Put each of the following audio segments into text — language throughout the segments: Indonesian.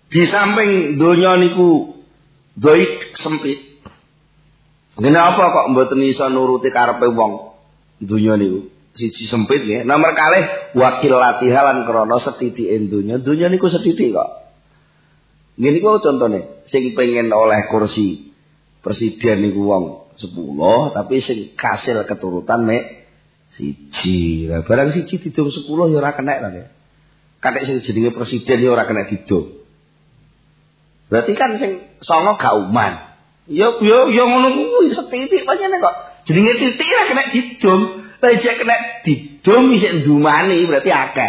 Di samping donya niku dhaif sempit. Kenapa kok mboten iso nuruti karepe wong donya niku? Siji sempit nggih. Nomor kalih wakil latihalan krana setithike donya. Donya niku sethithik kok. Ngene iku contone, sing pengen oleh kursi presiden niku wong 10, tapi sing kasil keturutan mek siji. Lah barang siji didung 10 ya ora kenek to nggih. Kathik sing jenenge presiden ya ora kenek didung. Berarti kan sing 9 gak uman. Ya ngono kuwi setitik pancene kok. Jenenge titik ora kenek didung. Lah jek kenek didung isih ndumani berarti akeh.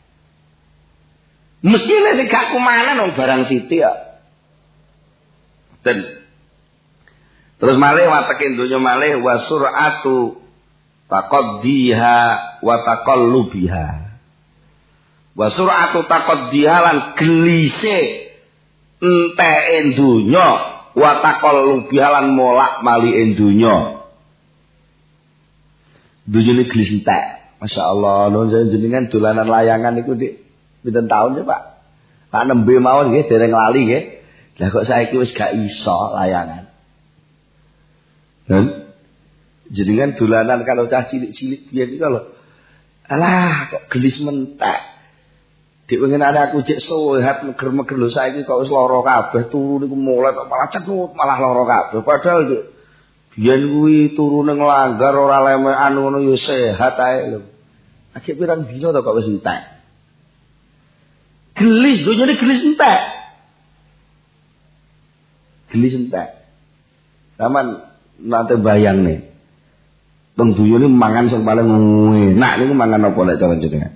Mesti nek sing gak kumanan wong barang sithik kok. Dan terus malih wateke donya malih wa sur'atu taqaddiha wa taqallubiha. Wa sur'atu taqaddiha lan gelise enteke donya wa taqallubiha lan molak-malike donya. Donya iki gelis entek. Masyaallah, nuwun jenengan dolanan layangan niku Dik. Pinten taun ya Pak? Tak nembe mawon nggih dereng lali nggih. Lah kok saiki wis gak iso layangan. Dan jenengan dolanan kalau cah cilik-cilik biyen iki lho. Alah kok gelis mentek. Dik pengen aku jek sehat meger-meger lho saiki kok wis lara kabeh turu niku mulai kok malah cekut malah lara kabeh. Padahal Dik biyen kuwi turu ning langgar ora lemekan ngono ya sehat ae lho. Akhir pirang dina to kok wis entek. Gelis, donya ini gelis entek. Gelis entek. Saman nanti bayang nih. Teng donya ini mangan sing paling enak niku mangan apa lek cara jenengan?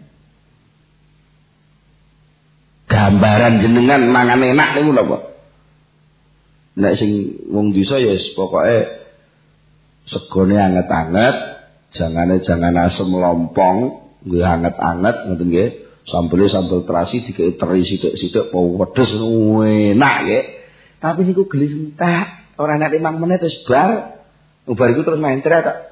Gambaran jenengan mangan enak niku napa? Nek sing wong desa ya pokoke segone anget-anget, jangan asem lompong, nggih anget-anget ngoten nggih. Sambel terasi dikei teri sithik-sithik pedes enak nggih. Tapi niku gelis entek, ora nek 5 menit wis bar. Bar iku terus main tret tok.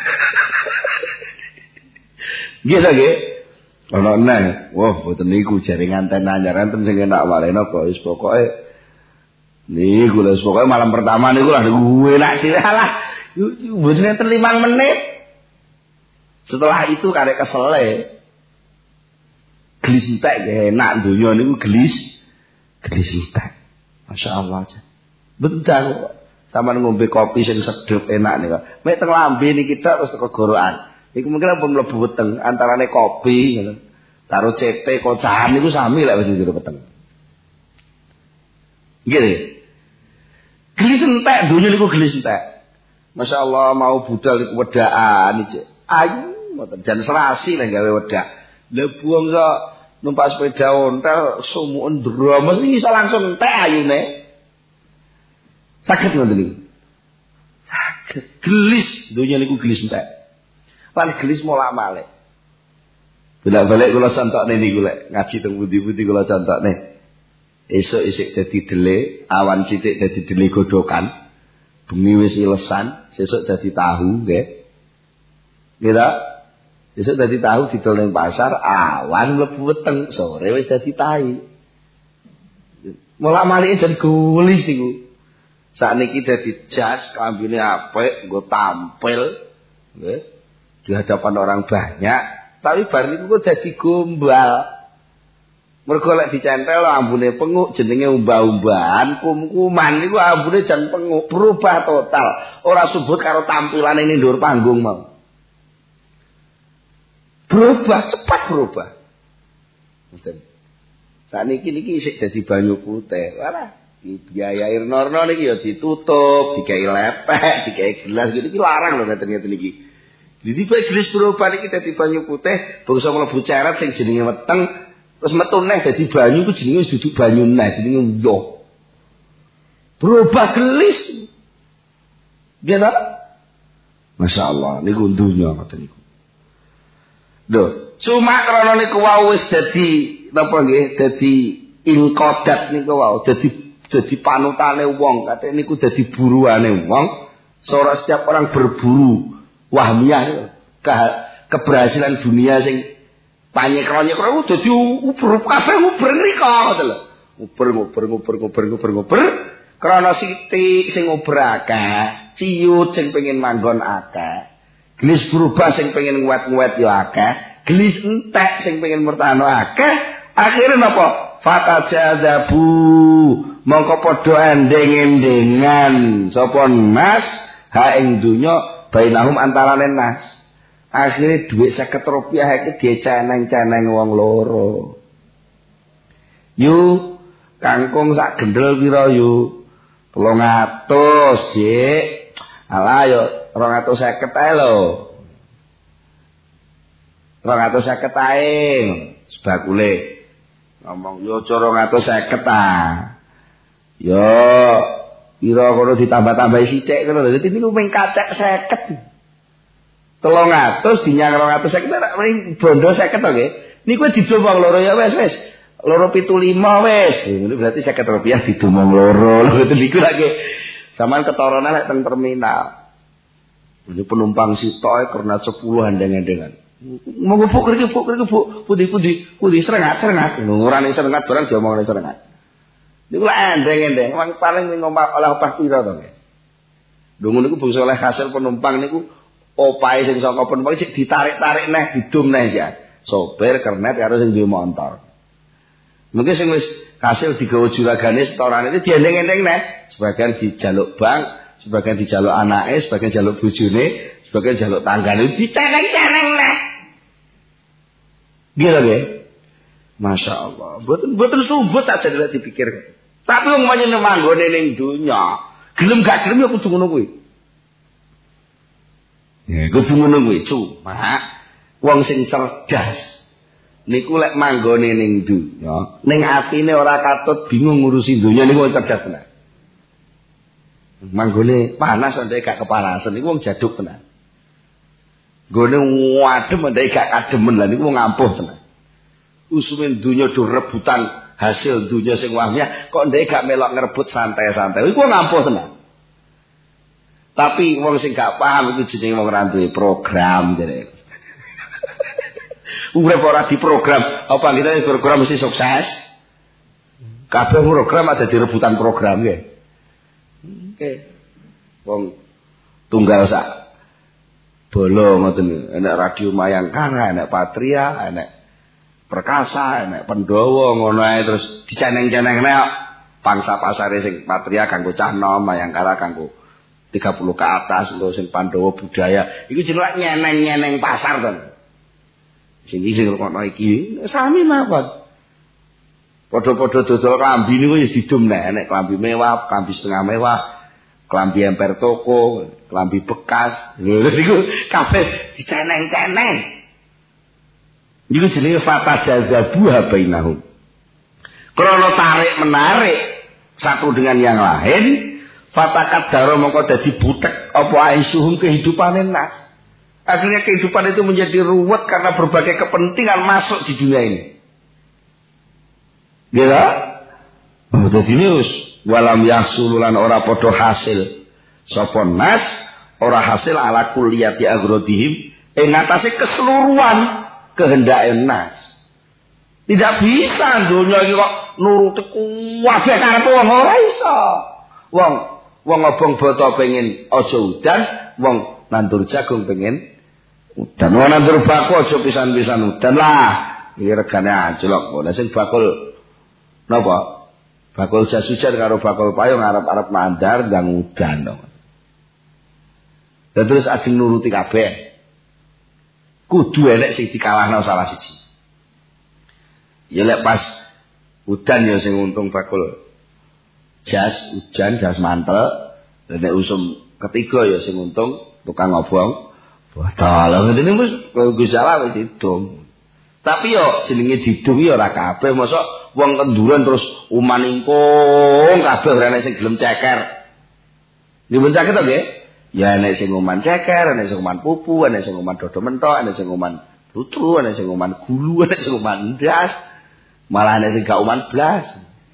Nggih ta nggih. Ana neh, wah boten niku jaringan ten anyar enten sing enak walena kok wis pokoke niku lho pokoke malam pertama niku lah niku enak lah. Boten enten 5 menit. Setelah itu karek kesele. Gelis entek enak donya niku gelis entek. Masyaallah aja. Betul kok. Sampeyan ngombe kopi sing sedep enak niku. Mek teng lambe niki tok terus kegorokan. Iku mungkin apa mlebu weteng antarane kopi ngono. Karo cete kocahan niku sami lek wis njero weteng. Nggih. Gelis entek donya niku gelis entek. Masyaallah mau budal iku wedaan iki. Ayu mboten jan serasi nek gawe wedak. Lah buang sak numpak sepeda ontel sumuken drama iki iso langsung entek ayune. Saged ngoten niku. Saged gelis donya niku gelis entek. Lan gelis molak-malik. Bolak-balik kula contokne niku lek ngaji teng pundi-pundi kula contokne. Esuk isik dadi dele, awan sithik dadi dele godhokan. Bengi wis ilesan, sesuk dadi tahu nggih. Nggih ta? Besok dadi tahu didol ning pasar, awan mlebu weteng, sore wis dadi tahi. Molak-malike jan gulis niku. Sakniki dadi jas, kambine apik, nggo tampil, nggih. Di hadapan orang banyak, tapi bar niku kok dadi gombal. Mergo lek dicentel ambune penguk jenenge umbah-umbahan, kum-kuman niku ambune jan penguk, berubah total. Ora subut karo tampilane ning dhuwur panggung mau. Berubah, cepat berubah. Ngoten. Sakniki niki isih dadi banyu putih. Walah, biaya air norno niki ya ditutup, dikai lepek, dikai gelas iki larang lho ngeten niki. Jadi gelas berubah niki dadi banyu putih, bangsa mlebu ceret sing jenenge weteng, terus metu neh dadi banyu ku jenenge wis duduk banyu neh, jenenge yo. Berubah gelis. Nggih ta? Masyaallah, niku dunya ngoten niku. Lho, cuma karena niku wau wis dadi napa nggih, dadi ingkodat niku wau, dadi panutane wong, kate niku dadi buruane wong. Seorang setiap orang berburu wahmiyah keberhasilan dunia sing panyekro-nyekro dadi uber kabeh uber ngriko ngoten lho. nguber. Krana sithik sing nguber akeh, ciyut sing pengin manggon akeh. Gelis berubah sing pengin nguwet-nguwet ya akeh, gelis entek sing pengin mertano akeh. Akhire napa? Fatajadabu mongko padha endeng-endengan sapa nas ha ing donya bainahum antarane nas. Akhire dhuwit 50 rupiah iki diceneng-ceneng wong loro. Yu kangkung sak gendel pira yu? 300, Dik. Alah yo 250 ae lho. 250 ae sebakule. Ngomong yo aja 250 ta. Yo pira kono ditambah-tambahi sithik ngono. Dadi niku ping kacek 50. 300 dinyang 250 nek bondo 50 to nggih. Niku didom wong loro ya wis. 275 wis. Ngono berarti 50 rupiah didom wong loro. Lho niku lek sampean ketorone lek teng terminal. Ini penumpang sitoke karena 10 handeng-handengan. Mau ngepuk iki Bu. Putih serengat. Ngurane serengat barang diomongne serengat. Niku lek endeng-endeng wong paling ngomong oleh opah pira to nggih. Lho ngono niku bangsa oleh hasil penumpang niku opahe sing saka penumpang sik ditarik-tarik neh didum neh ya. Sopir kernet karo sing duwe motor. Mungkin sing wis hasil digawa juragane setorane itu diendeng-endeng neh. Sebagian dijaluk bank, sebagian dijaluk anake, sebagian jaluk bojone, sebagian jaluk tanggane diceneng-ceneng neh. Gila nggih. Masya Allah. Mboten sumbut saja nek dipikir. Tapi wong pancen manggone ning donya, gelem gak gelem ya kudu ngono kuwi. Ya, kudu ngono kuwi, cuma wong sing cerdas niku lek manggone ning donya, ning atine ora katut bingung ngurusi donya niku wong cerdas tenan. Manggone panas ndek gak kepanasan niku wong jaduk tenan. Gone wadem ndek gak kademen lah niku wong ampuh tenan. Usume donya do rebutan hasil donya sing wahmiyah kok ndek gak melok ngrebut santai-santai. Iku wong ampuh tenan. Tapi wong sing gak paham itu jenenge wong ora duwe program jare. Urip ora diprogram, apa kita program mesti sukses? Kabeh program ada di rebutan program nggih. Oke. Wong tunggal sak bolo ngoten, enek radio Mayangkara, enek Patria, enek Perkasa, enek Pendowo ngono ae terus diceneng-cenengne pangsa pasare sing Patria kanggo cah nom, Mayangkara kanggo 30 ke atas lho sing Pandawa budaya. Iku jenenge nyeneng-nyeneng pasar to. Sing iki ngono iki sami mawon. Padha-padha dodol klambi niku wis didum nek enek klambi mewah, klambi setengah mewah, klambi emper toko, klambi bekas. Lho niku kabeh diceneng-ceneng. Niku jenenge fatajazabu bainahum. Krana tarik menarik satu dengan yang lain, fatakat daro mongko dadi butek apa aisuhum kehidupane nas. Akhirnya kehidupan itu menjadi ruwet karena berbagai kepentingan masuk di dunia ini. Gila? Jadi news walam yahsululan ora podo hasil. Sapa nas ora hasil ala kulliyati agrodihim ngatasi keseluruhan kehendak nas. Tidak bisa dunia iki kok nuruti kabeh karepe wong ora iso. Wong obong boto pengen aja udan, wong nandur jagung pengen udan. Wong nandur bakul aja pisan-pisan udan lah. Iki regane anjlok. Lah sing bakul napa? Bakul jas hujan karo bakul payung arep-arep mandar ndang udan to. Dan terus ajeng nuruti kabeh. Kudu enek sing dikalahno salah siji. Ya lek pas udan ya sing untung bakul jas hujan, jas mantel. Nek usum ketiga ya sing untung tukang ngobong. Botol. Ngene wis Gusti Allah wis didum. Tapi yo jenenge didum yo ora kabeh. Mosok wong kenduran terus umaningkung kabeh ora enek sing gelem ceker. Nggih ceker to nggih? Ya enek sing uman ceker, enek sing uman pupu, enek sing uman dodo mentok, enek sing uman lutru, enek sing uman gulu, enek sing uman ndas. Malah enek sing gak uman blas.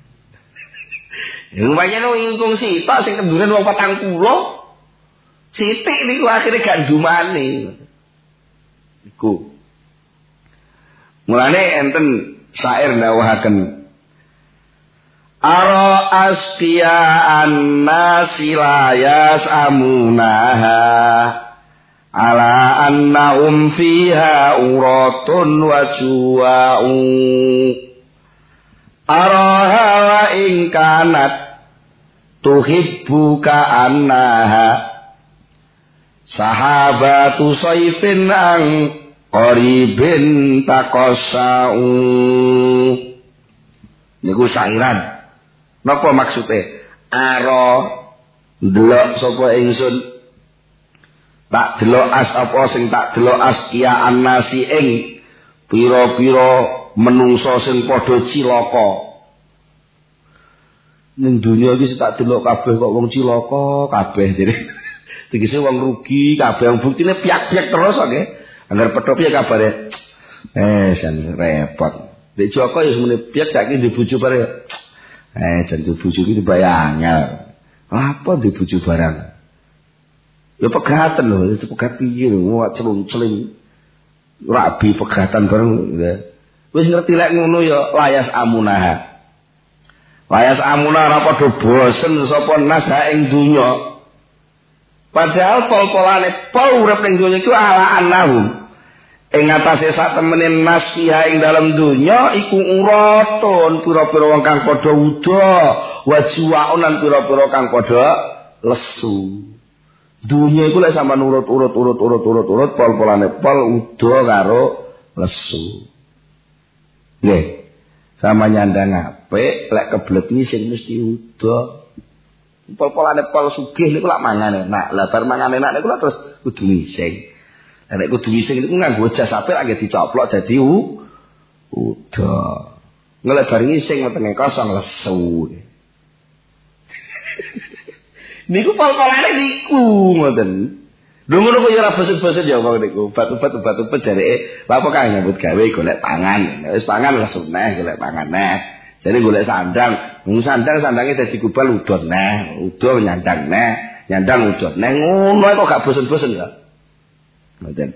Ya lumayan ngingkung sitok sing kenduran wong 40. Sithik niku akhire gak ndumani. Iku. Mulane enten syair ndawahaken Ara asqiya'an nasilayas amunaha ala annahum fiha uratun wa juwa'u araha wa in kanat tuhibbu ka'annaha sahabatu saifin ang qaribin taqassa'u. Niku syairan. Napa maksude? Ara ndelok sapa ingsun tak delok as apa sing tak delok as kia annasi ing pira-pira menungso sing padha cilaka. Ning donya iki tak delok kabeh kok wong cilaka kabeh jare. Tegese wong rugi kabeh, wong buktine piak-piak terus kok nggih. Angger petho piye kabare? Jan repot. Nek Joko ya semene piak saiki ndek bojo bare. Jan bojo iki bayangel. Apa ndek bojo barang? Ya pegatan lho, itu pegat piye lho, celung-celing. Rabi pegatan bareng. Wis ngerti lek ngono ya layas amunah. Layas amunah ora padha bosen sapa nas ing donya. Padahal pol-polane pol urip ning donya iku ala annahum. Ing atase sak temene nas fiha ing dalem donya iku uratun pira-pira wong kang padha uda, wajuwaun lan pira-pira kang padha lesu. Dunia iku lek sampean urut pol-polane pol uda karo lesu. Nggih. Sama nyandang apik lek kebelet iki sing mesti uda. Pol-polane pol sugih niku lak mangan enak. Lah bar mangan enak niku terus kudu ngising. Nek kudu ngising niku nganggo jas apik lagi dicoplok dadi uda. Ngelek bar ngising wetenge kosong lesu. Niku pol-polane niku ngoten. Lho ngono kok ya ora bosen-bosen ya wong niku. Obat-obat jareke, "Lha apa kae nyambut gawe golek pangan." Wis pangan lesu neh, golek pangan neh. Jadi golek sandang, sandange dadi gubal udon neh, udo nyandang neh, nyandang udon neh. Ngono kok gak bosen-bosen ya. Ngoten.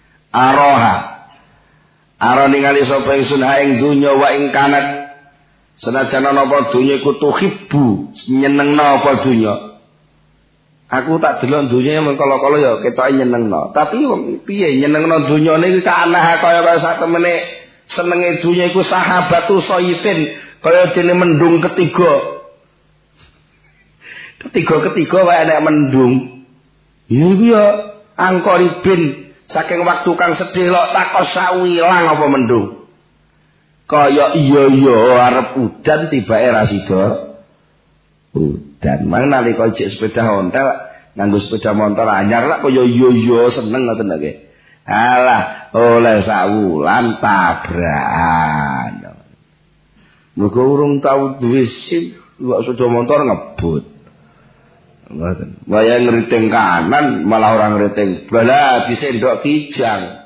Ara ningali sapa ingsun ha ing donya wa ing kanat. Senajan ana apa donya iku tuhibbu, nyenengno apa donya. Aku tak delok donya mengkala-kala ya ketoke nyenengno. Tapi piye nyenengno donyane iki kanah kaya sak temene senenge donya iku sahabatu saifin kaya dene mendung ketiga. Ketiga wae enek mendung. Iku ya angkoribin saking waktu kang sedih lok takos sawilang apa mendung. Kaya iya arep udan tibake ra sida. Dan mang nalika jek sepeda ontel nganggo sepeda motor anyar lak kaya yo seneng ngoten nggih. Alah oleh sawulan tabrakan. Muga urung tau duwe SIM kok sepeda motor ngebut. Ngoten. Waya ngriting kanan malah ora ngriting. Bala disendok kijang.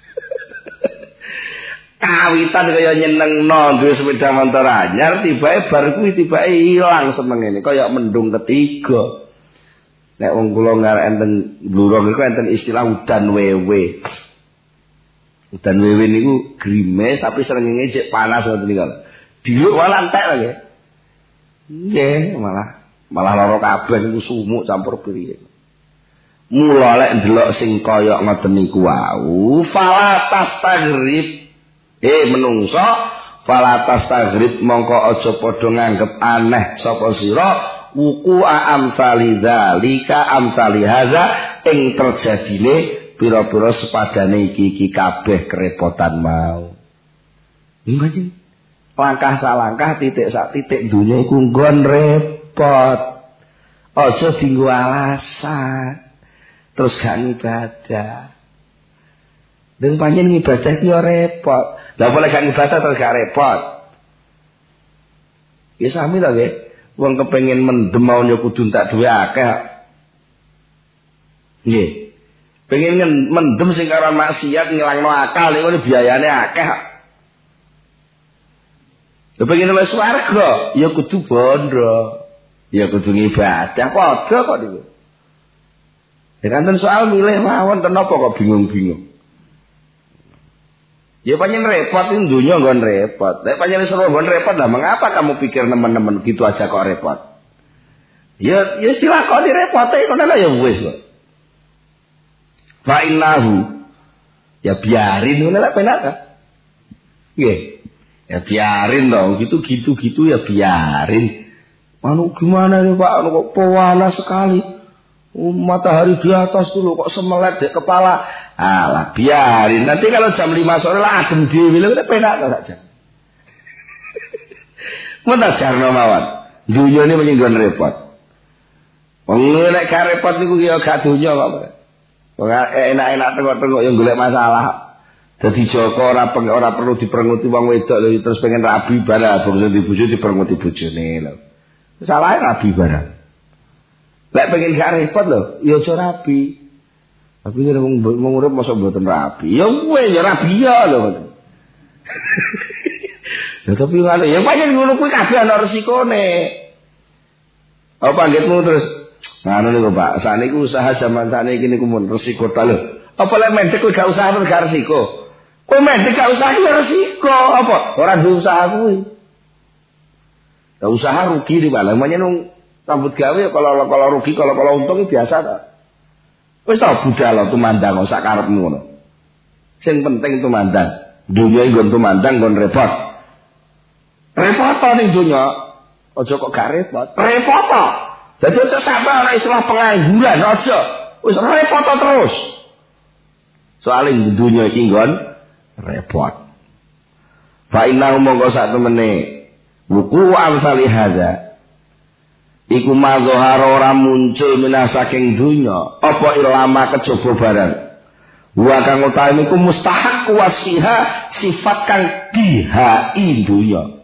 Kawitan kaya nyenengno duwe sepeda motor anyar tibake bar kuwi tibake ilang senengene kaya mendung ketiga. Nek wong kula ngarep enten blurong iku enten istilah udan wewe. Udan wewe niku grimes tapi srengenge cek panas ngoten niku. Diluk malah entek lho. Nggih, malah lara kabeh niku sumuk campur piye. Mula lek ndelok sing kaya ngoten niku wau, fala tastagrib menungso falatas tagrib mongko aja padha nganggep aneh sapa sira wuku amsali dzalika amsali hadza ing terjadine pira-pira sepadane iki kabeh kerepotan mau. Nggih. Langkah salangkah titik sak titik dunya iku nggon repot. Aja dienggo alasan. Terus gak ibadah. Dan panjen ibadah itu ya repot. Lah boleh gak ibadah terus gak repot. Ya sami lah nggih. Wong kepengin mendem mau yo kudu tak duwe akeh. Nggih. Pengen mendem sing karo maksiat ngilangno akal niku biayane akeh. Lah pengen wis swarga ya kudu bondo. Ya kudu ibadah padha kok niku. Ya kan soal milih mawon ten apa kok bingung-bingung. Ya pancen repot itu dunia nggon repot. Nek pancen seru nggon repot lah mengapa kamu pikir nemen-nemen gitu aja kok repot? Ya silakoni repote ngono lah ya wis kok. Fa innahu ya biarin ngono lah penak ta. Nggih. Ya biarin dong, gitu ya biarin. Anu gimana nih Pak, anu kok panas sekali. Matahari di atas dulu kok semelet di kepala. Alah biarin. Nanti kalau jam 5 sore lah adem dhewe lho penak ta saja. Mun tak jarno mawon. Dunya ini menyinggon repot. Wong nek gak repot niku ya gak dunya kok. Wong enak-enak tengok-tengok yang golek masalah. Jadi Joko ora perlu diperenguti wong wedok lho terus pengen rabi barang bangsa dibojo diperenguti bojone lho. Salahe rabi barang. Lek pengen gak repot lho, ya aja rabi. Tapi nek wong urip mosok mboten rabi. Ya kuwe ya rabi ya lho. Ya tapi ngono ya pancen ngono kuwi kabeh ana resikone. Apa anggitmu terus ngono niku Pak, sakniki usaha zaman sakniki niku mun resiko ta lho. Apa lek mendek kowe gak usaha terus gak resiko? Kowe mendek gak usaha ya resiko apa? Ora duwe usaha kuwi. Ya usaha rugi di malah namanya nung rambut gawe kalau rugi kalau untung biasa ta. Wis ta budal tumandang sak karepmu ngono. Sing penting tumandang. Dunya iki nggon tumandang nggon repot. Repot ning dunya. Aja kok gak repot. Repot. Jadi aja sampe ana istilah pengangguran aja. Wis repot terus. Soalnya dunya iki nggon repot. Fa innahu mongko sak temene wuku amsali hadza iku mazhar ora muncul minas saking dunya apa ilama kejaba barang wa kang utawi iku mustahaq wasiha sifat kang dihai dunya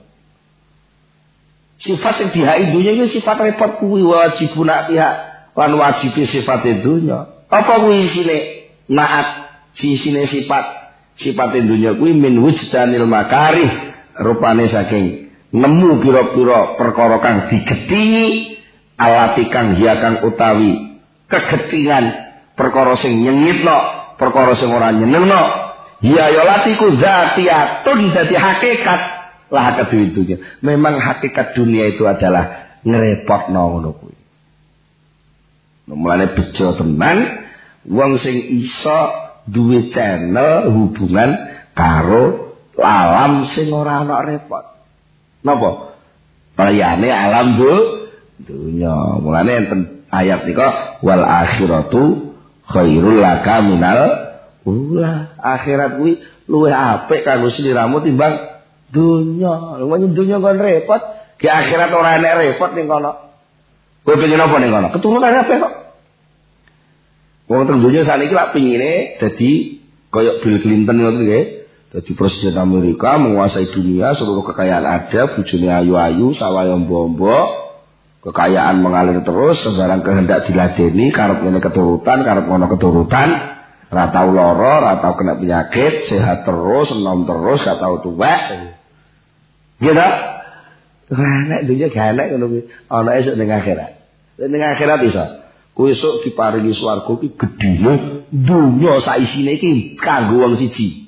sifat sing dihai dunya iki sifat repot kuwi wajibun atiha lan wajib sifat dunya apa kuwi isine naat sisine sifat dunya kuwi min wujdanil makarih rupane saking nemu pira-pira perkara kang digetingi alati kang hiya kang utawi kegetingan perkara sing nyengitno perkara sing ora nyenengno hiya ya latiku zatiyatun dadi hakikat lah kedue dunya memang hakikat dunia itu adalah ngrepotno ngono kuwi mulane bejo tenan wong sing iso duwe channel hubungan karo alam sing ora ana repot. Napa? Liyane alam dunya. Mulane enten ayat nika wal akhiratu khairul laka minal ula. Akhirat kuwi luwih apik kanggo sliramu timbang dunya. Lumayan dunya kon repot, ki akhirat ora enek repot ning kono. Kowe pengen apa ning kono? Keturunane apik kok. Wong teng dunya sakniki lak pingine dadi kaya Bill Clinton ngoten nggih. Dadi presiden Amerika menguasai dunia, seluruh kekayaan ada, bojone ayu-ayu, sawah bombo, kekayaan mengalir terus, sembarang kehendak diladeni, karep ngene keturutan, karep ngono keturutan, ra tau lara, ra tau kena penyakit, sehat terus, enom terus, gak tau tuwek. Gitu. Nek dunia gak enak ngono kuwi. Ana esuk ning akhirat. Ning akhirat iso. Kuwi esuk diparingi swarga iki gedhene dunya sak isine iki kanggo wong siji.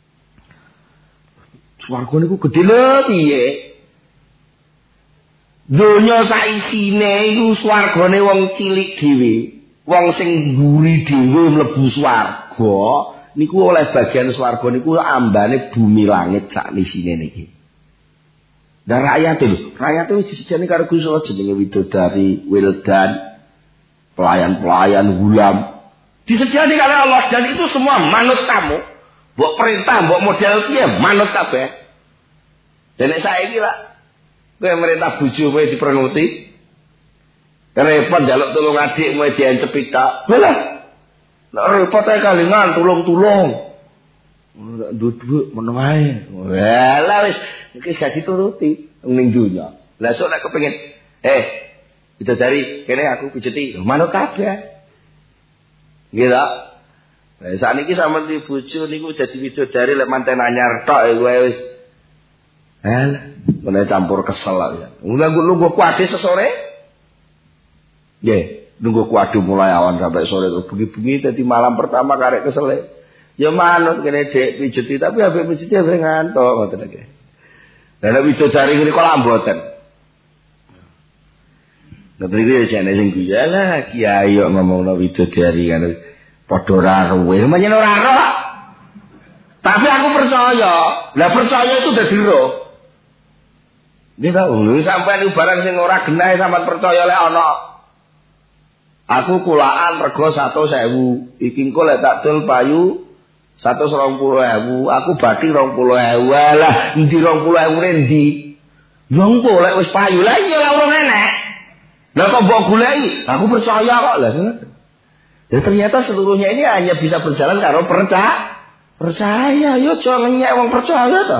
Swarga niku gedhe lho piye? Donya sak isine iku swargane wong cilik dhewe. Wong sing mburi dhewe mlebu swarga niku oleh bagian swarga niku ambane bumi langit sak isine niki. Dan rakyate wis disejani karo Gusti Allah jenenge widodari, wildan, pelayan-pelayan, gulam. Disejani karo Allah dan itu semua manut kamu. Mbok perintah, mbok model piye manut kabeh. Dan nek saiki lah kowe merintah bojomu diperenguti. Repot njaluk tulung adikmu diencepit tak. Lah. Nek repot ae kalingan tulung-tulung. Nek nduduk meneng ae. Lah wis iki gak dituruti ning donya. Lah sok nek kepengin bidadari kene aku pijeti manut kabeh. Nggih ta? Lah sakniki sampeyan di bojo niku dadi widodari lek manten anyar tok kowe wis mulai campur kesel ya. Nunggu kuade sesore. Nggih, nunggu kuade mulai awan sampai sore terus bengi-bengi dadi malam pertama karek kesel. Ya manut kene Dek pijuti tapi ambek pijuti ambek ngantuk ngoten iki. Lah nek widodari ngene kok lak mboten. Ngoten iki jane sing guyu lah kiai kok ngomongno widodari kan padha ora ruwe. Menyen ora ro. Tapi aku percaya. Lah percaya itu dadi roh. Nggih ta, lho sampeyan barang sing ora genah sampean percaya lek ana. Aku kulaan rego 100.000. Iki engko lek tak dol payu 120.000, aku bathi 20.000. Lah endi 20.000 endi? Yo engko lek wis payu lah iya lah urung enek. Lah kok mbok goleki? Aku percaya kok lah. Dan ternyata seluruhnya ini hanya bisa berjalan karo percaya. Yo aja ngenyek wong percaya to.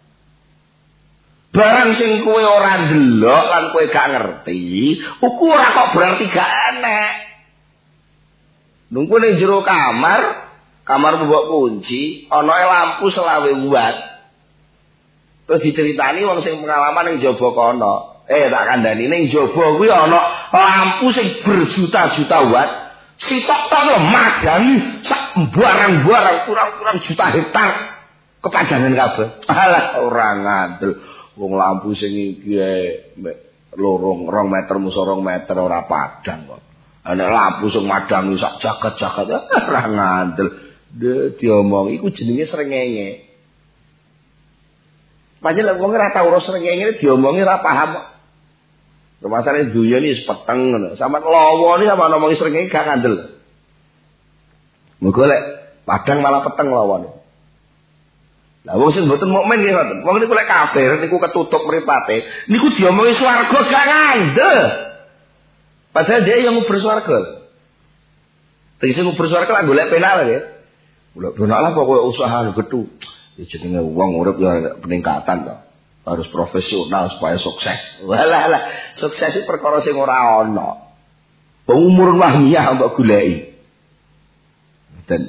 Barang sing kowe ora ndelok lan kowe gak ngerti, uku ora kok berarti gak enek. Nunggu ning jero kamar mbok kunci, ana lampu 20 watt. Terus diceritani wong sing pengalaman ning jaba kono. Tak kandhani ning jaba kuwi ana lampu sing berjuta-juta watt. Sitok to madani sak barang-barang kurang-kurang juta hektar kepadangan kabeh. Alah ora ngandel. Wong lampu sing iki lorong 2 meter musa 2 meter ora padang kok. Ana lampu sing madangi sak jagat-jagat ora ngandel. Diomong iku jenenge srengenge. Pancen lek wong ora tau ora srengenge diomongi ora paham kok. Masalahe dunya iki wis peteng ngono. Sampeyan lawa iki sampeyan ngomongi srengenge gak ngandel. Muga lek padang malah peteng lawane. Lah wong sing mboten mukmin nggih ngoten. Wong niku lek kafir niku ketutup mripate, niku diomongi swarga gak ngandel. Padahal dia yang ngubur swarga. Tegese ngubur swarga lak golek penal nggih. Golek penal lah pokoke usaha gedhu. Ya jenenge wong urip ya peningkatan to. Harus profesional supaya sukses. Walah, sukses iki perkara sing ora ana. Umur wahmiyah mbok goleki. Dan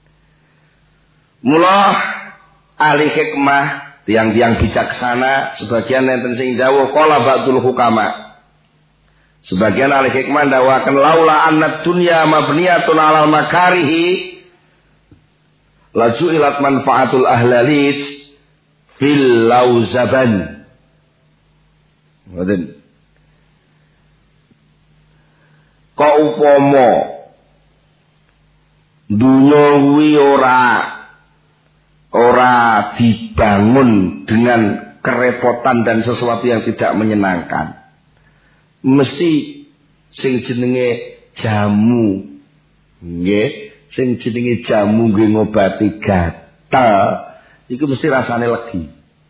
mula ahli hikmah, tiang-tiang bijaksana, sebagian enten sing jawab qala ba'dul hukama. Sebagian ahli hikmah ndawaken laula annad dunya mabniyatun 'alal makarihi laju ilat manfaatul ahlalit fil lauzaban. Ngoten. Kok upama dunya kuwi ora dibangun dengan kerepotan dan sesuatu yang tidak menyenangkan. Mesti sing jenenge jamu nggih, sing jenenge jamu nggih ngobati gatal, iku mesti rasane legi.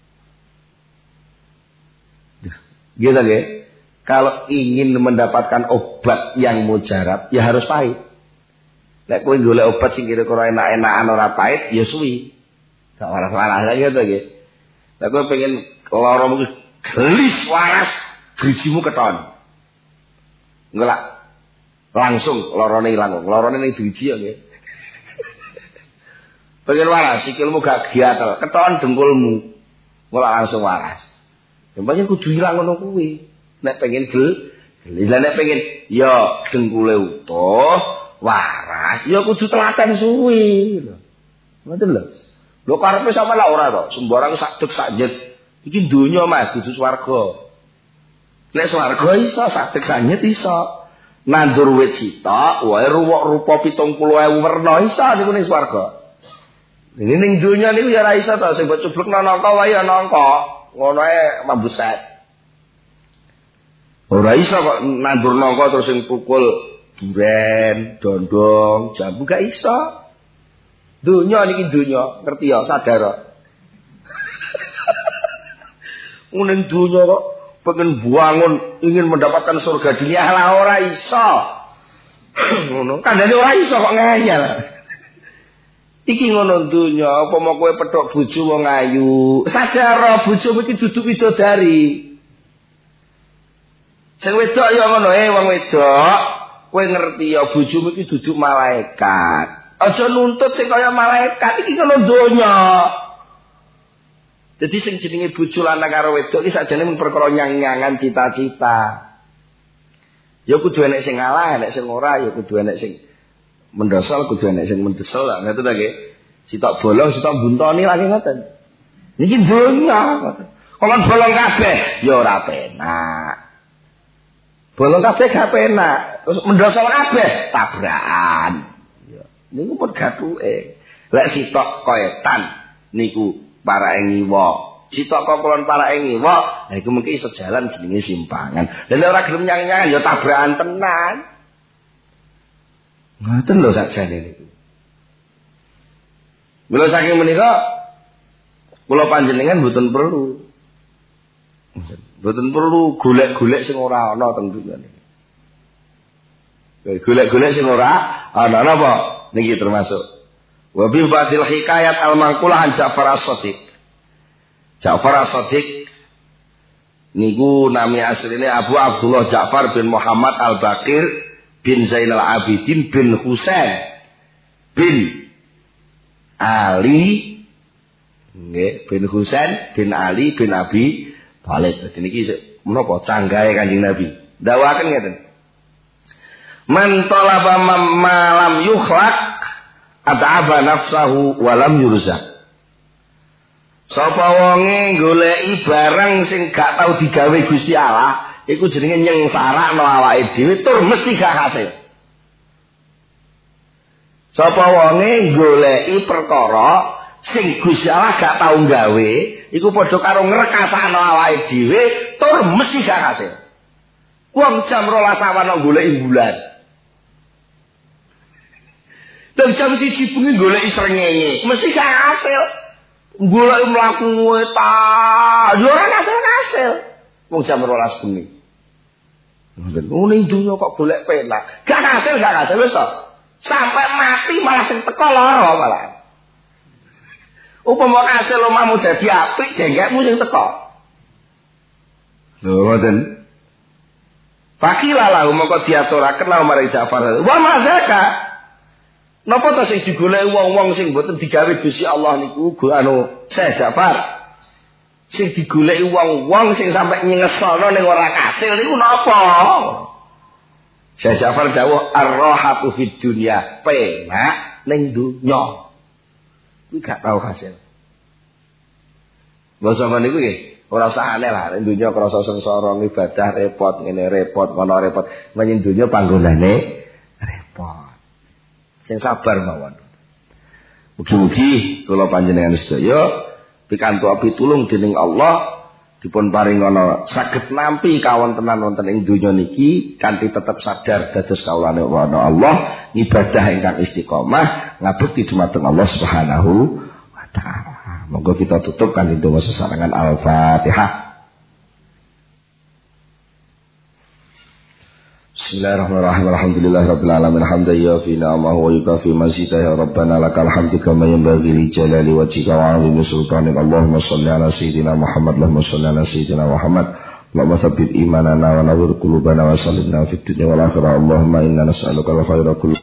Gitu nggih. Kalau ingin mendapatkan obat yang mujarab, ya harus pahit. Nek kowe golek obat sing kira-kira enak-enakan ora pahit, ya suwi. Gak waras-waras gitu nggih. Nek kowe pengen loromu gelis waras, grijimu keton. Ngelak langsung lorone ilang. Lorone ning driji ya nggih. Pengen waras, sikilmu gak gatel, keton dengkulmu. Ngelak langsung waras. Yang penting kudu ilang ngono kuwi. Nek pengen gelis, nek pengen ya dengkule utuh, waras, ya kudu telaten suwi lho. Ngoten lho. Lho karepe sampe lak ora to, sembarang sak dek sak jet. Iki donya Mas, kudu swarga. Nek swarga iso sak dek sak jet iso. Nandur wit sitok, wae rupa 70.000 werna iso niku ning swarga. Ini ning donya niku ya ora iso to, sing mbok cublekno nangka wae ya nangka. Ngono ae mambuset. Ora iso kok nandur nangka terus sing pukul duren, dondong, jambu gak iso. Dunya niki dunya, ngerti ya, sadar. Muning dunya kok pengen bangun, ingin mendapatkan surga dunia lah ora iso. Ngono, kandhane ora iso kok ngayal. Iki ngono dunya, apa mau kowe petok bojo wong ayu. Sadar bojomu iki duduk widodari. Sing wedok ya ngono wong wedok, kowe ngerti ya bojomu iki duduk malaikat. Aja nuntut sing kaya malaikat iki ngono donya. Dadi sing jenenge bojo lanang karo wedok iki sakjane mung perkara nyang-nyangan cita-cita. Ya kudu enek sing ngalah, enek sing ora, ya kudu enek sing mendosol, kudu enek sing mendesel lah ngoten ta nggih. Sitok bolong, sitok buntoni lagi ngoten. Niki donya ngoten. Kalau bolong kabeh ya ora penak. Bolong kabeh gak penak. Terus mendosol kabeh tabrakan. Ya, niku pun gatuke. Lek sitok koetan niku para ngiwa. Sitok kokolon para ngiwa, lha iku mengki iso jalan jenenge simpangan. Lah nek ora gelem nyang-nyangan ya tabrakan tenan. Ngoten lho sakjane niku. Mula saking menika kula panjenengan mboten perlu. Mboten perlu golek-golek sing ora ana teng dunya niki. Golek-golek sing ora ana napa niki termasuk. Wa bi fadil hikayat al-manqulah an Ja'far as-Shadiq. Ja'far as-Shadiq niku nami asline Abu Abdullah Ja'far bin Muhammad al-Baqir bin Zainal Abidin bin Husain bin Ali nggih bin Husain bin Ali bin Abi Thalib. Dadi niki menapa canggahe Kanjeng Nabi. Dawaken ngeten. Man talaba malam yukhlaq at'aba nafsahu wa lam yurzaq. Sapa wonge goleki barang sing gak tau digawe Gusti Allah, iku jenenge nyengsarakno awake dhewe tur mesti gak hasil. Sapa wonge goleki perkara sing Gusti Allah gak tau gawe, iku padha karo ngrekasakno awake dhewe tur mesti gak hasil. Wong jam 12 awan goleki bulan. Dan jam 1 bengi goleki srengenge, mesti gak hasil. Goleki mlaku ta, yo ora hasil. Wong jam 12 bengi. Ngono dunya kok golek penak. Gak hasil wis to. Sampai mati malah sing teko lara malah. Upama hasil omamu dadi apik, dengekmu sing teko. Lho ngoten. Fakila lahu mongko diaturaken lahu marang Ja'far. Wa mazaka. Napa to sing digoleki wong-wong sing mboten digawe Gusti Allah niku anu Syekh Ja'far. Sing digoleki wong-wong sing sampe nyeselno ning ora kasil niku napa? Syekh Ja'far dawuh ar-rahatu fid dunya, penak ning dunya. Kuwi gak tau hasil. Lha sampeyan niku nggih ora usah aneh lah, ning dunya krasa sengsara ibadah repot, ngene repot, kono repot. Menyang dunya panggonane repot. Sing sabar mawon. Mugi-mugi kula panjenengan sedaya pikantuk pitulung dening Allah dipun paringana saged nampi kawontenan wonten ing donya niki kanthi tetep sadar dados kawulane Allah, ibadah ingkang istiqomah ngabekti dumateng Allah Subhanahu wa taala. Monggo kita tutup kanthi donga sesarengan Al-Fatihah. Bismillahirrahmanirrahim. Alhamdulillahirabbil alamin. Hamdan yafi ni'amahu wa yukafi mazidahu ya rabbana lakal hamdu kama yanbaghi li jalali wajhika wa 'azimi sultanik. Allahumma shalli ala sayyidina Muhammad. Allahumma shalli ala sayyidina Muhammad. Allahumma tsabbit imanana wa nawwir qulubana wa sallimna fid dunya wal akhirah. Allahumma inna nas'aluka al-khaira kullahu